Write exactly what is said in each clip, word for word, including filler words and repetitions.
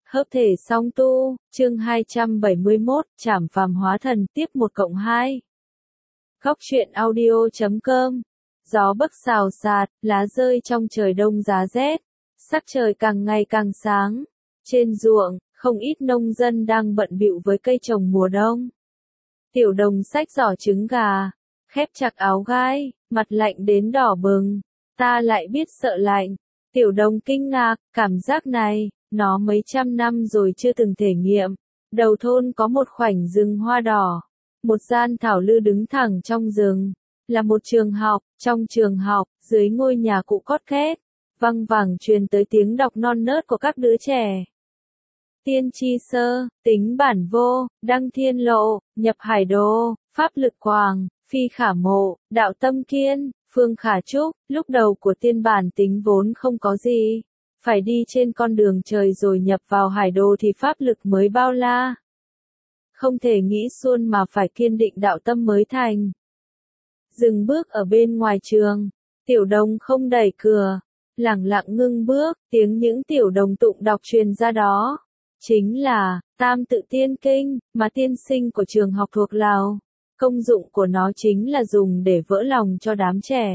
Hợp thể song tu, chương hai trăm bảy mươi mốt, trảm phàm hóa thần, tiếp một cộng hai. Góc truyện audio chấm com. Gió bấc xào xạc, lá rơi trong trời đông giá rét. Sắc trời càng ngày càng sáng. Trên ruộng, không ít nông dân đang bận bịu với cây trồng mùa đông. Tiểu Đồng xách giỏ trứng gà, khép chặt áo gai, mặt lạnh đến đỏ bừng. Ta lại biết sợ lạnh. Tiểu Đồng kinh ngạc, cảm giác này, nó mấy trăm năm rồi chưa từng thể nghiệm. Đầu thôn có một khoảnh rừng hoa đỏ, một gian thảo lư đứng thẳng trong rừng, là một trường học. Trong trường học, dưới ngôi nhà cũ cót két, văng vẳng truyền tới tiếng đọc non nớt của các đứa trẻ. Tiên tri sơ, tính bản vô, đăng thiên lộ, nhập hải đồ, pháp lực quảng, phi khả mộ, đạo tâm kiên, phương khả trúc. Lúc đầu của tiên bản tính vốn không có gì, phải đi trên con đường trời rồi nhập vào hải đồ thì pháp lực mới bao la. Không thể nghĩ suôn mà phải kiên định đạo tâm mới thành. Dừng bước ở bên ngoài trường, Tiểu Đồng không đẩy cửa, lẳng lặng ngưng bước, tiếng những tiểu đồng tụng đọc truyền ra đó. Chính là, Tam Tự Tiên Kinh, mà tiên sinh của trường học thuộc lào. Công dụng của nó chính là dùng để vỡ lòng cho đám trẻ.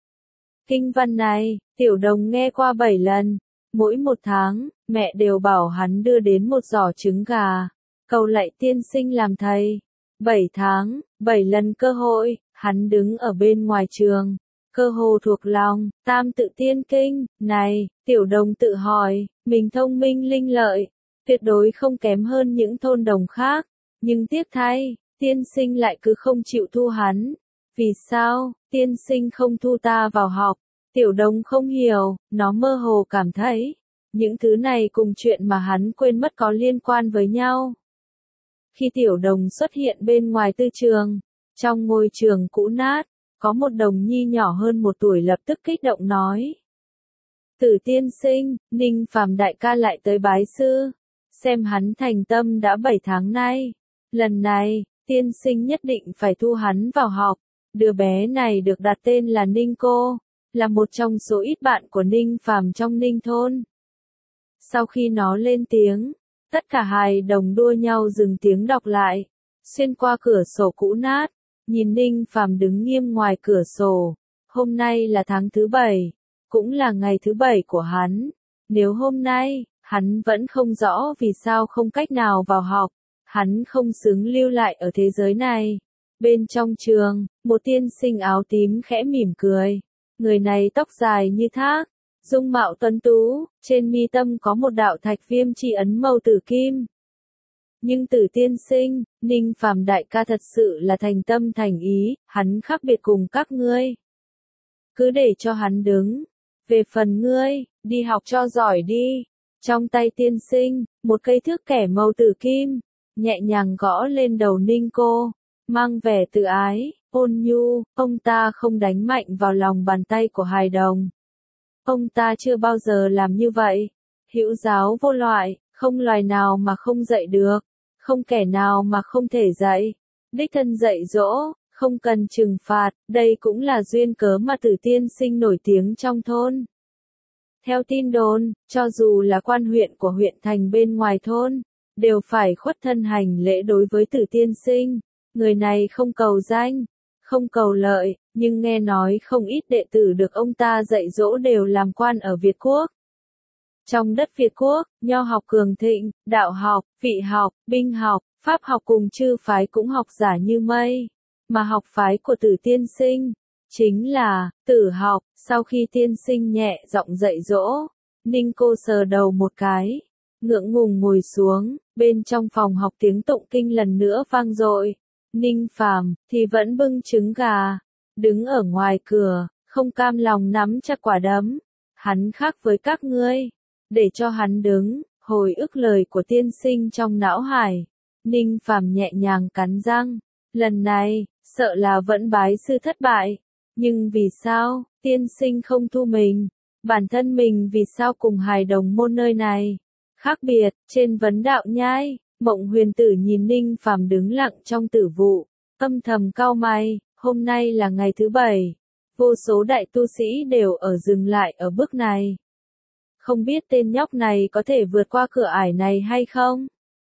Kinh văn này, Tiểu Đồng nghe qua bảy lần. Mỗi một tháng, mẹ đều bảo hắn đưa đến một giỏ trứng gà, cầu lạy tiên sinh làm thầy. Bảy tháng, bảy lần cơ hội, hắn đứng ở bên ngoài trường, cơ hồ thuộc lòng, Tam Tự Tiên Kinh. Này, Tiểu Đồng tự hỏi, mình thông minh linh lợi, tuyệt đối không kém hơn những thôn đồng khác, nhưng tiếc thay, tiên sinh lại cứ không chịu thu hắn. Vì sao, tiên sinh không thu ta vào học? Tiểu Đồng không hiểu, nó mơ hồ cảm thấy, những thứ này cùng chuyện mà hắn quên mất có liên quan với nhau. Khi Tiểu Đồng xuất hiện bên ngoài tư trường, trong ngôi trường cũ nát, có một đồng nhi nhỏ hơn một tuổi lập tức kích động nói. Tử tiên sinh, Ninh Phàm đại ca lại tới bái sư, xem hắn thành tâm đã bảy tháng nay. Lần này, tiên sinh nhất định phải thu hắn vào học. Đứa bé này được đặt tên là Ninh Cô, là một trong số ít bạn của Ninh Phàm trong Ninh thôn. Sau khi nó lên tiếng, tất cả hài đồng đua nhau dừng tiếng đọc lại, xuyên qua cửa sổ cũ nát, nhìn Ninh Phàm đứng nghiêm ngoài cửa sổ. Hôm nay là tháng thứ bảy, cũng là ngày thứ bảy của hắn. Nếu hôm nay, hắn vẫn không rõ vì sao không cách nào vào học, hắn không xứng lưu lại ở thế giới này. Bên trong trường, một tiên sinh áo tím khẽ mỉm cười. Người này tóc dài như thác, dung mạo tuấn tú, trên mi tâm có một đạo thạch viêm chi ấn màu tử kim. Nhưng Tử tiên sinh, Ninh Phàm đại ca thật sự là thành tâm thành ý, hắn khác biệt cùng các ngươi. Cứ để cho hắn đứng. Về phần ngươi, đi học cho giỏi đi. Trong tay tiên sinh, một cây thước kẻ màu tử kim, nhẹ nhàng gõ lên đầu Ninh Cô, mang vẻ tự ái, ôn nhu. Ông ta không đánh mạnh vào lòng bàn tay của hài đồng. Ông ta chưa bao giờ làm như vậy. Hữu giáo vô loại, không loài nào mà không dạy được, không kẻ nào mà không thể dạy. Đích thân dạy dỗ, không cần trừng phạt, đây cũng là duyên cớ mà Tử tiên sinh nổi tiếng trong thôn. Theo tin đồn, cho dù là quan huyện của huyện thành bên ngoài thôn, đều phải khuất thân hành lễ đối với Tử tiên sinh. Người này không cầu danh, không cầu lợi, nhưng nghe nói không ít đệ tử được ông ta dạy dỗ đều làm quan ở Việt Quốc. Trong đất Việt Quốc, nho học cường thịnh, đạo học, vị học, binh học, pháp học cùng chư phái cũng học giả như mây. Mà học phái của Tử tiên sinh, chính là Tử học. Sau khi tiên sinh nhẹ giọng dạy dỗ, Ninh Cô sờ đầu một cái, ngượng ngùng ngồi xuống. Bên trong phòng học tiếng tụng kinh lần nữa vang dội. Ninh Phàm thì vẫn bưng trứng gà, đứng ở ngoài cửa, không cam lòng nắm chặt quả đấm. Hắn khác với các ngươi, để cho hắn đứng. Hồi ức lời của tiên sinh trong não hải, Ninh Phàm nhẹ nhàng cắn răng. Lần này, sợ là vẫn bái sư thất bại. Nhưng vì sao, tiên sinh không thu mình? Bản thân mình vì sao cùng hài đồng môn nơi này? Khác biệt, trên vấn đạo nhai, Mộng Huyền Tử nhìn Ninh Phàm đứng lặng trong tử vụ, âm thầm cau mày. Hôm nay là ngày thứ bảy, vô số đại tu sĩ đều ở dừng lại ở bước này. không biết tên nhóc này có thể vượt qua cửa ải này hay không?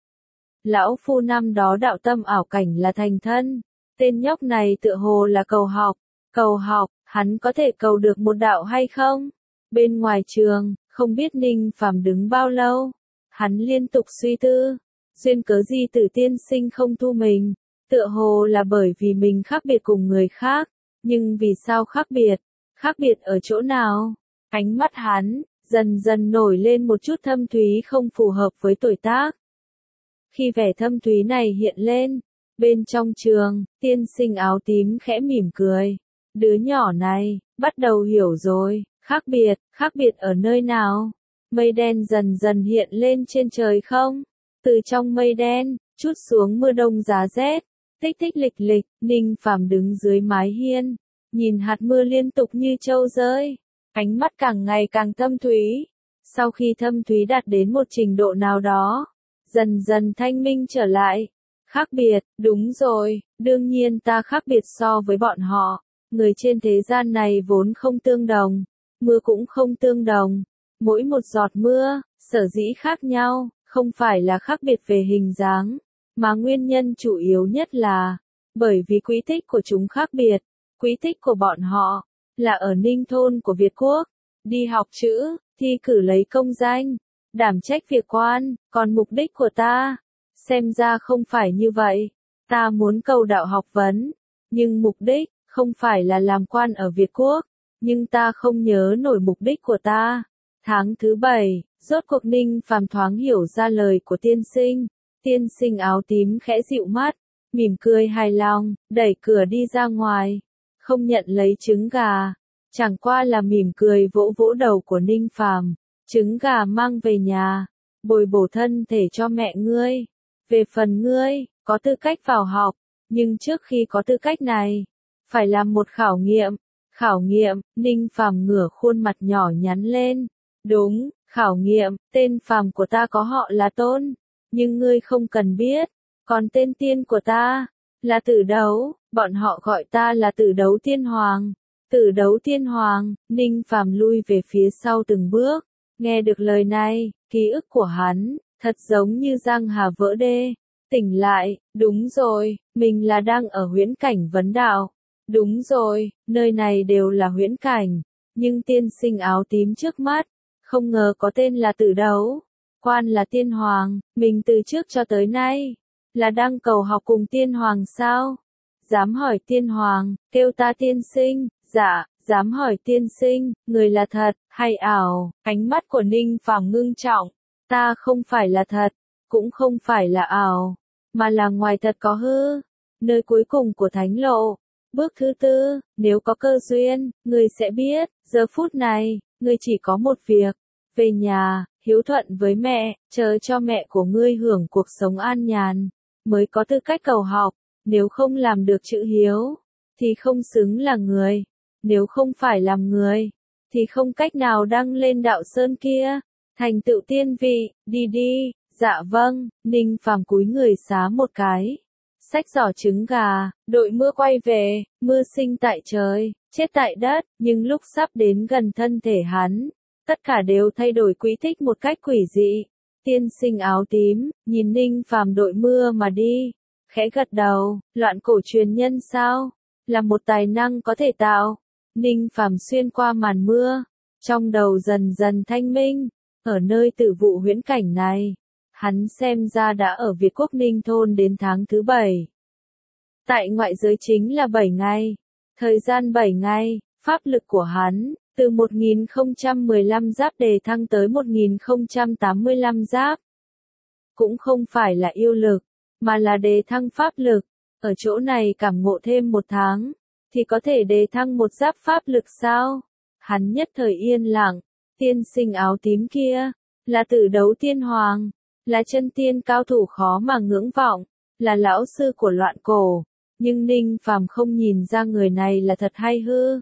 Lão phu năm đó đạo tâm ảo cảnh là thành thân, tên nhóc này tựa hồ là cầu học, cầu học, hắn có thể cầu được một đạo hay không? Bên ngoài trường, không biết Ninh Phàm đứng bao lâu, hắn liên tục suy tư, duyên cớ gì Tử tiên sinh không thu mình, tựa hồ là bởi vì mình khác biệt cùng người khác, nhưng vì sao khác biệt, khác biệt ở chỗ nào? Ánh mắt hắn, dần dần nổi lên một chút thâm thúy không phù hợp với tuổi tác. Khi vẻ thâm thúy này hiện lên, bên trong trường, tiên sinh áo tím khẽ mỉm cười. Đứa nhỏ này, bắt đầu hiểu rồi, khác biệt, khác biệt ở nơi nào? Mây đen dần dần hiện lên trên trời không? Từ trong mây đen, chút xuống mưa đông giá rét, tích tích lịch lịch, Ninh Phàm đứng dưới mái hiên, nhìn hạt mưa liên tục như trâu rơi, ánh mắt càng ngày càng thâm thúy. Sau khi thâm thúy đạt đến một trình độ nào đó, dần dần thanh minh trở lại. Khác biệt, đúng rồi, đương nhiên ta khác biệt so với bọn họ. Người trên thế gian này vốn không tương đồng, mưa cũng không tương đồng. Mỗi một giọt mưa, sở dĩ khác nhau, không phải là khác biệt về hình dáng, mà nguyên nhân chủ yếu nhất là bởi vì quỹ tích của chúng khác biệt. Quỹ tích của bọn họ là ở Ninh thôn của Việt Quốc, đi học chữ, thi cử lấy công danh, đảm trách việc quan, còn mục đích của ta, xem ra không phải như vậy. Ta muốn cầu đạo học vấn, nhưng mục đích không phải là làm quan ở Việt Quốc, nhưng ta không nhớ nổi mục đích của ta. Tháng thứ bảy, rốt cuộc Ninh Phàm thoáng hiểu ra lời của tiên sinh. Tiên sinh áo tím khẽ dịu mắt, mỉm cười hài lòng, đẩy cửa đi ra ngoài, không nhận lấy trứng gà, chẳng qua là mỉm cười vỗ vỗ đầu của Ninh Phàm. Trứng gà mang về nhà, bồi bổ thân thể cho mẹ ngươi. Về phần ngươi, có tư cách vào học, nhưng trước khi có tư cách này, phải làm một khảo nghiệm. Khảo nghiệm, Ninh Phàm ngửa khuôn mặt nhỏ nhắn lên. Đúng, khảo nghiệm, tên Phàm của ta có họ là Tôn, nhưng ngươi không cần biết, còn tên tiên của ta là Tử Đấu, bọn họ gọi ta là Tử Đấu Tiên Hoàng. Tử Đấu Tiên Hoàng, Ninh Phàm lui về phía sau từng bước, nghe được lời này, ký ức của hắn thật giống như giang hà vỡ đê, tỉnh lại, đúng rồi, mình là đang ở huyễn cảnh vấn đạo. Đúng rồi, nơi này đều là huyễn cảnh, nhưng tiên sinh áo tím trước mắt, không ngờ có tên là Tử Đấu, quan là Tiên Hoàng, mình từ trước cho tới nay, là đang cầu học cùng Tiên Hoàng sao? Dám hỏi Tiên Hoàng, kêu ta tiên sinh, dạ, dám hỏi tiên sinh, người là thật, hay ảo? Ánh mắt của Ninh Phàm ngưng trọng, ta không phải là thật, cũng không phải là ảo, mà là ngoài thật có hư, nơi cuối cùng của thánh lộ. Bước thứ tư, nếu có cơ duyên, ngươi sẽ biết, giờ phút này, ngươi chỉ có một việc, về nhà, hiếu thuận với mẹ, chờ cho mẹ của ngươi hưởng cuộc sống an nhàn, mới có tư cách cầu học, nếu không làm được chữ hiếu, thì không xứng là người, nếu không phải làm người, thì không cách nào đăng lên đạo sơn kia, thành tựu tiên vị, đi đi, dạ vâng, Ninh Phàm cúi người xá một cái. Xách giỏ trứng gà, đội mưa quay về, mưa sinh tại trời, chết tại đất, nhưng lúc sắp đến gần thân thể hắn, tất cả đều thay đổi quỹ tích một cách quỷ dị. Tiên sinh áo tím, nhìn Ninh Phàm đội mưa mà đi, khẽ gật đầu, loạn cổ truyền nhân sao? Là một tài năng có thể tạo. Ninh Phàm xuyên qua màn mưa, trong đầu dần dần thanh minh, ở nơi tử vụ huyễn cảnh này. Hắn xem ra đã ở Việt Quốc Ninh thôn đến tháng thứ bảy. Tại ngoại giới chính là bảy ngày. Thời gian bảy ngày, pháp lực của hắn, từ một nghìn không trăm mười lăm giáp đề thăng tới một nghìn không trăm tám mươi lăm giáp. Cũng không phải là yêu lực, mà là đề thăng pháp lực. Ở chỗ này cảm ngộ thêm một tháng, thì có thể đề thăng một giáp pháp lực sao? Hắn nhất thời yên lặng, tiên sinh áo tím kia, là Tử Đấu Tiên Hoàng. Là chân tiên cao thủ khó mà ngưỡng vọng, là lão sư của loạn cổ, nhưng Ninh Phàm không nhìn ra người này là thật hay hư.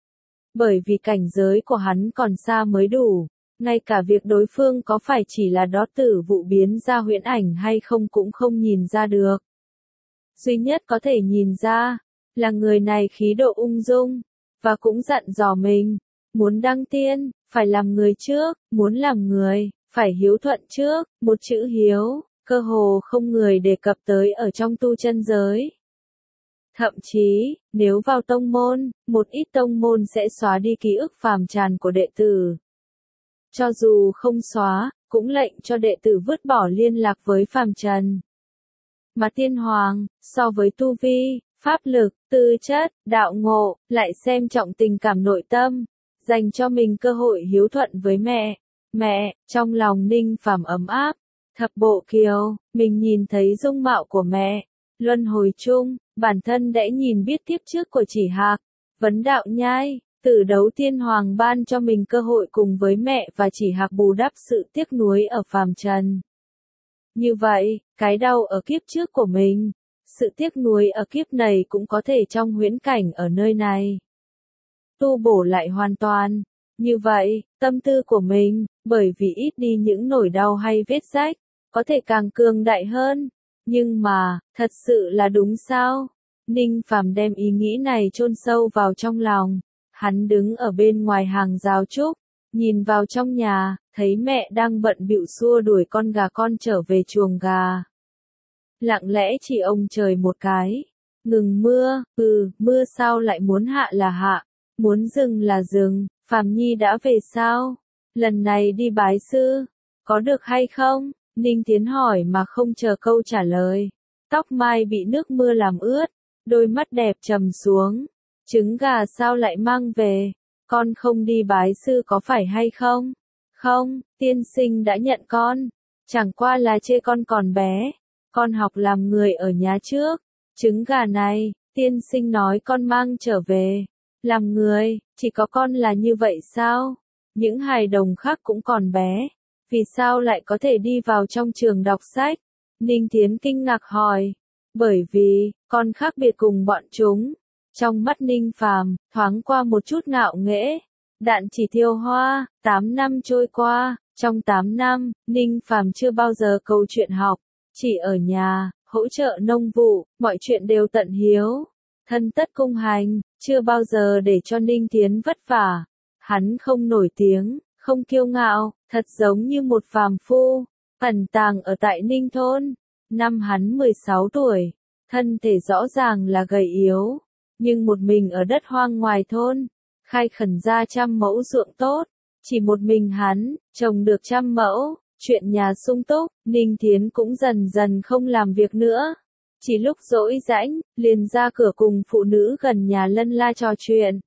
Bởi vì cảnh giới của hắn còn xa mới đủ, ngay cả việc đối phương có phải chỉ là đó tử vụ biến ra huyễn ảnh hay không cũng không nhìn ra được. Duy nhất có thể nhìn ra, là người này khí độ ung dung, và cũng dặn dò mình, muốn đăng tiên, phải làm người trước, muốn làm người, phải hiếu thuận trước, một chữ hiếu, cơ hồ không người đề cập tới ở trong tu chân giới. Thậm chí, nếu vào tông môn, một ít tông môn sẽ xóa đi ký ức phàm trần của đệ tử. Cho dù không xóa, cũng lệnh cho đệ tử vứt bỏ liên lạc với phàm trần. Mà tiên hoàng, so với tu vi, pháp lực, tư chất, đạo ngộ, lại xem trọng tình cảm nội tâm, dành cho mình cơ hội hiếu thuận với mẹ. Mẹ, trong lòng Ninh Phàm ấm áp, thập bộ kiều, mình nhìn thấy dung mạo của mẹ. Luân hồi chung, bản thân đã nhìn biết tiếp trước của Chỉ Hạc, vấn đạo nhai, Tử Đấu Tiên Hoàng ban cho mình cơ hội cùng với mẹ và Chỉ Hạc bù đắp sự tiếc nuối ở phàm trần. Như vậy, cái đau ở kiếp trước của mình, sự tiếc nuối ở kiếp này cũng có thể trong huyễn cảnh ở nơi này tu bổ lại hoàn toàn. Như vậy, tâm tư của mình, bởi vì ít đi những nỗi đau hay vết rách, có thể càng cường đại hơn. Nhưng mà, thật sự là đúng sao? Ninh Phàm đem ý nghĩ này chôn sâu vào trong lòng. Hắn đứng ở bên ngoài hàng rào trúc, nhìn vào trong nhà, thấy mẹ đang bận bịu xua đuổi con gà con trở về chuồng gà. Lặng lẽ chỉ ông trời một cái. Ngừng mưa, ừ, mưa sao lại muốn hạ là hạ, muốn dừng là dừng, Phàm Nhi đã về sao? Lần này đi bái sư, có được hay không? Ninh Tiến hỏi mà không chờ câu trả lời. Tóc mai bị nước mưa làm ướt, đôi mắt đẹp trầm xuống. Trứng gà sao lại mang về? Con không đi bái sư có phải hay không? Không, tiên sinh đã nhận con. Chẳng qua là chê con còn bé. Con học làm người ở nhà trước. Trứng gà này, tiên sinh nói con mang trở về. Làm người, chỉ có con là như vậy sao? Những hài đồng khác cũng còn bé. Vì sao lại có thể đi vào trong trường đọc sách? Ninh Thiến kinh ngạc hỏi. Bởi vì, con khác biệt cùng bọn chúng. Trong mắt Ninh Phàm thoáng qua một chút ngạo nghễ. Đạn chỉ thiêu hoa, tám năm trôi qua, trong tám năm, Ninh Phàm chưa bao giờ câu chuyện học. Chỉ ở nhà, hỗ trợ nông vụ, mọi chuyện đều tận hiếu. Thân tất cung hành, chưa bao giờ để cho Ninh Thiến vất vả. Hắn không nổi tiếng, không kiêu ngạo, thật giống như một phàm phu, ẩn tàng ở tại Ninh thôn. Năm hắn mười sáu tuổi, thân thể rõ ràng là gầy yếu, nhưng một mình ở đất hoang ngoài thôn, khai khẩn ra trăm mẫu ruộng tốt, chỉ một mình hắn, trồng được trăm mẫu, chuyện nhà sung túc, Ninh Thiến cũng dần dần không làm việc nữa. Chỉ lúc rỗi rãnh, liền ra cửa cùng phụ nữ gần nhà lân la trò chuyện.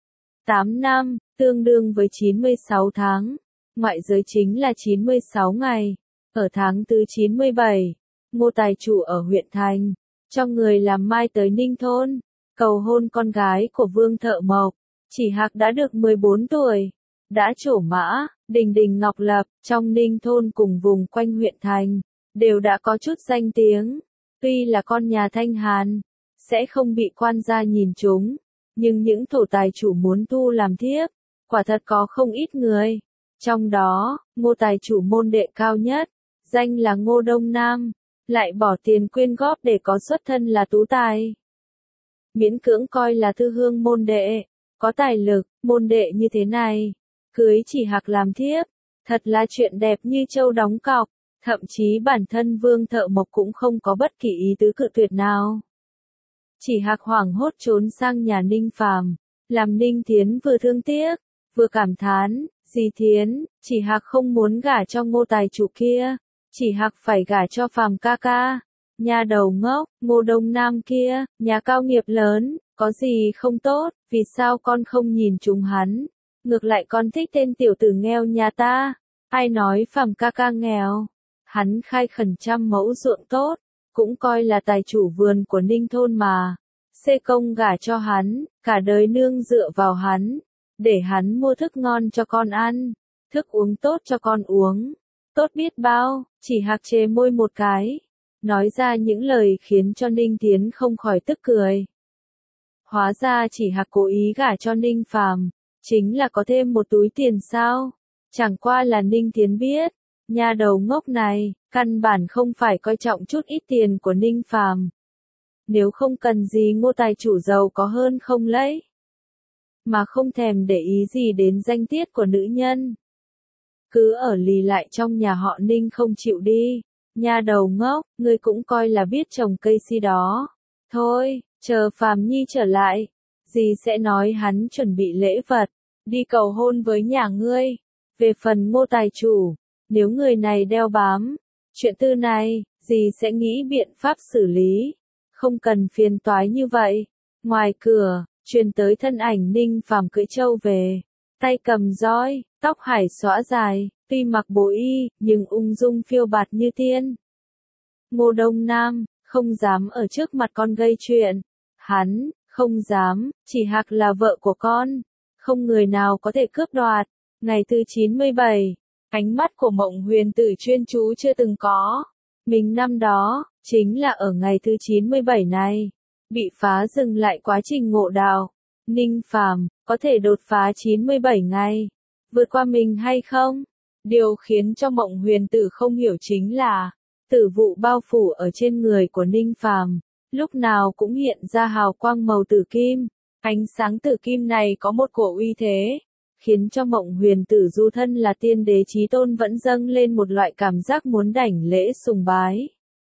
tám năm, tương đương với chín mươi sáu tháng. Ngoại giới chính là chín mươi sáu ngày. Ở tháng thứ chín mươi bảy, Ngô tài chủ ở huyện thành, cho người làm mai tới Ninh thôn, cầu hôn con gái của Vương Thợ Mộc. Chỉ Hạc đã được mười bốn tuổi, đã trổ mã, đình đình ngọc lập, trong Ninh thôn cùng vùng quanh huyện thành, đều đã có chút danh tiếng. Tuy là con nhà Thanh Hàn, sẽ không bị quan gia nhìn trúng, nhưng những thổ tài chủ muốn tu làm thiếp, quả thật có không ít người. Trong đó, Ngô tài chủ môn đệ cao nhất, danh là Ngô Đông Nam, lại bỏ tiền quyên góp để có xuất thân là tú tài. Miễn cưỡng coi là thư hương môn đệ, có tài lực, môn đệ như thế này, cưới Chỉ Hạc làm thiếp, thật là chuyện đẹp như châu đóng cọc. Thậm chí bản thân Vương Thợ Mộc cũng không có bất kỳ ý tứ cự tuyệt nào. Chỉ Hạc hoảng hốt trốn sang nhà Ninh Phàm, làm Ninh Thiến vừa thương tiếc, vừa cảm thán, dì Thiến, Chỉ Hạc không muốn gả cho Ngô tài chủ kia, Chỉ Hạc phải gả cho Phàm ca ca. Nhà đầu ngốc, Ngô Đông Nam kia, nhà cao nghiệp lớn, có gì không tốt, vì sao con không nhìn trúng hắn, ngược lại con thích tên tiểu tử nghèo nhà ta, ai nói Phàm ca ca nghèo. Hắn khai khẩn trăm mẫu ruộng tốt, cũng coi là tài chủ vườn của Ninh thôn mà. Xê công gả cho hắn, cả đời nương dựa vào hắn, để hắn mua thức ngon cho con ăn, thức uống tốt cho con uống. Tốt biết bao, Chỉ Hạc chề môi một cái, nói ra những lời khiến cho Ninh Thiến không khỏi tức cười. Hóa ra Chỉ Hạc cố ý gả cho Ninh Phàm, chính là có thêm một túi tiền sao? Chẳng qua là Ninh Thiến biết. Nhà đầu ngốc này, căn bản không phải coi trọng chút ít tiền của Ninh Phàm. Nếu không cần gì Ngô tài chủ giàu có hơn không lấy. mà không thèm để ý gì đến danh tiết của nữ nhân. Cứ ở lì lại trong nhà họ Ninh không chịu đi. Nha đầu ngốc, ngươi cũng coi là biết trồng cây si đó. Thôi, chờ Phàm Nhi trở lại, dì sẽ nói hắn chuẩn bị lễ vật, đi cầu hôn với nhà ngươi. Về phần Ngô tài chủ, nếu người này đeo bám chuyện tư này, dì sẽ nghĩ biện pháp xử lý. Không cần phiền toái như vậy. Ngoài cửa, truyền tới thân ảnh Ninh Phàm cưỡi trâu về, tay cầm roi, tóc hải xõa dài, tuy mặc bố y, nhưng ung dung phiêu bạt như tiên. Ngô Đông Nam, không dám ở trước mặt con gây chuyện. Hắn, không dám, chỉ Hạc là vợ của con. Không người nào có thể cướp đoạt. Ngày thứ chín mươi bảy, ánh mắt của Mộng Huyền Tử chuyên chú chưa từng có. Mình năm đó, chính là ở ngày thứ chín mươi bảy này, bị phá dừng lại quá trình ngộ đạo. Ninh Phàm có thể đột phá chín mươi bảy ngày, vượt qua mình hay không? Điều khiến cho Mộng Huyền Tử không hiểu chính là, tử vụ bao phủ ở trên người của Ninh Phàm, lúc nào cũng hiện ra hào quang màu tử kim. Ánh sáng tử kim này có một cổ uy thế, khiến cho Mộng Huyền Tử du thân là tiên đế chí tôn vẫn dâng lên một loại cảm giác muốn đảnh lễ sùng bái.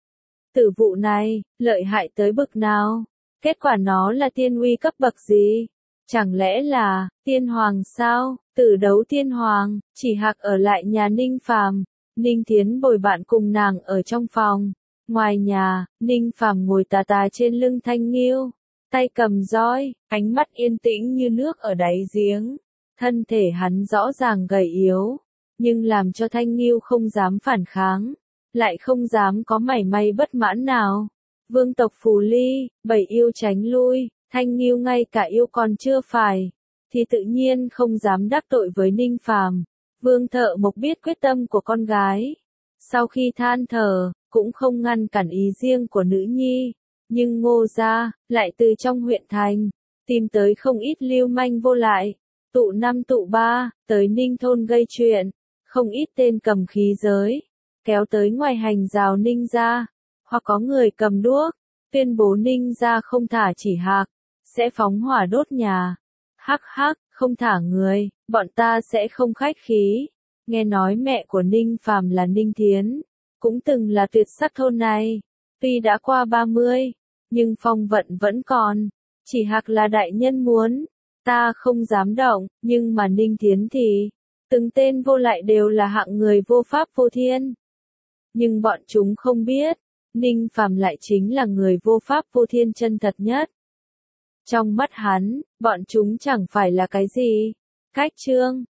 Tử vụ này, lợi hại tới bực nào? Kết quả nó là tiên uy cấp bậc gì? Chẳng lẽ là, tiên hoàng sao? Tử đấu tiên hoàng, chỉ Hạc ở lại nhà Ninh Phàm. Ninh Thiến bồi bạn cùng nàng ở trong phòng. Ngoài nhà, Ninh Phàm ngồi tà tà trên lưng Thanh Nghiêu, tay cầm roi, ánh mắt yên tĩnh như nước ở đáy giếng. Thân thể hắn rõ ràng gầy yếu, nhưng làm cho Thanh Nghiêu không dám phản kháng, lại không dám có mảy may bất mãn nào. Vương tộc Phù Ly, bảy yêu tránh lui, Thanh Nghiêu ngay cả yêu còn chưa phải, thì tự nhiên không dám đắc tội với Ninh Phàm. Vương Thợ Mộc biết quyết tâm của con gái, sau khi than thở, cũng không ngăn cản ý riêng của nữ nhi, nhưng Ngô gia lại từ trong huyện thành tìm tới không ít lưu manh vô lại, tụ năm tụ ba, tới Ninh thôn gây chuyện, không ít tên cầm khí giới, kéo tới ngoài hành rào Ninh gia, hoặc có người cầm đuốc, tuyên bố Ninh gia không thả chỉ Hạc, sẽ phóng hỏa đốt nhà. Hắc hắc, không thả người, bọn ta sẽ không khách khí. Nghe nói mẹ của Ninh Phàm là Ninh Thiến, cũng từng là tuyệt sắc thôn này, tuy đã qua ba mươi, nhưng phong vận vẫn còn. Chỉ Hạc là đại nhân muốn, ta không dám động, nhưng mà Ninh Thiến thì, từng tên vô lại đều là hạng người vô pháp vô thiên. Nhưng bọn chúng không biết, Ninh Phàm lại chính là người vô pháp vô thiên chân thật nhất. Trong mắt hắn, bọn chúng chẳng phải là cái gì. Cách chương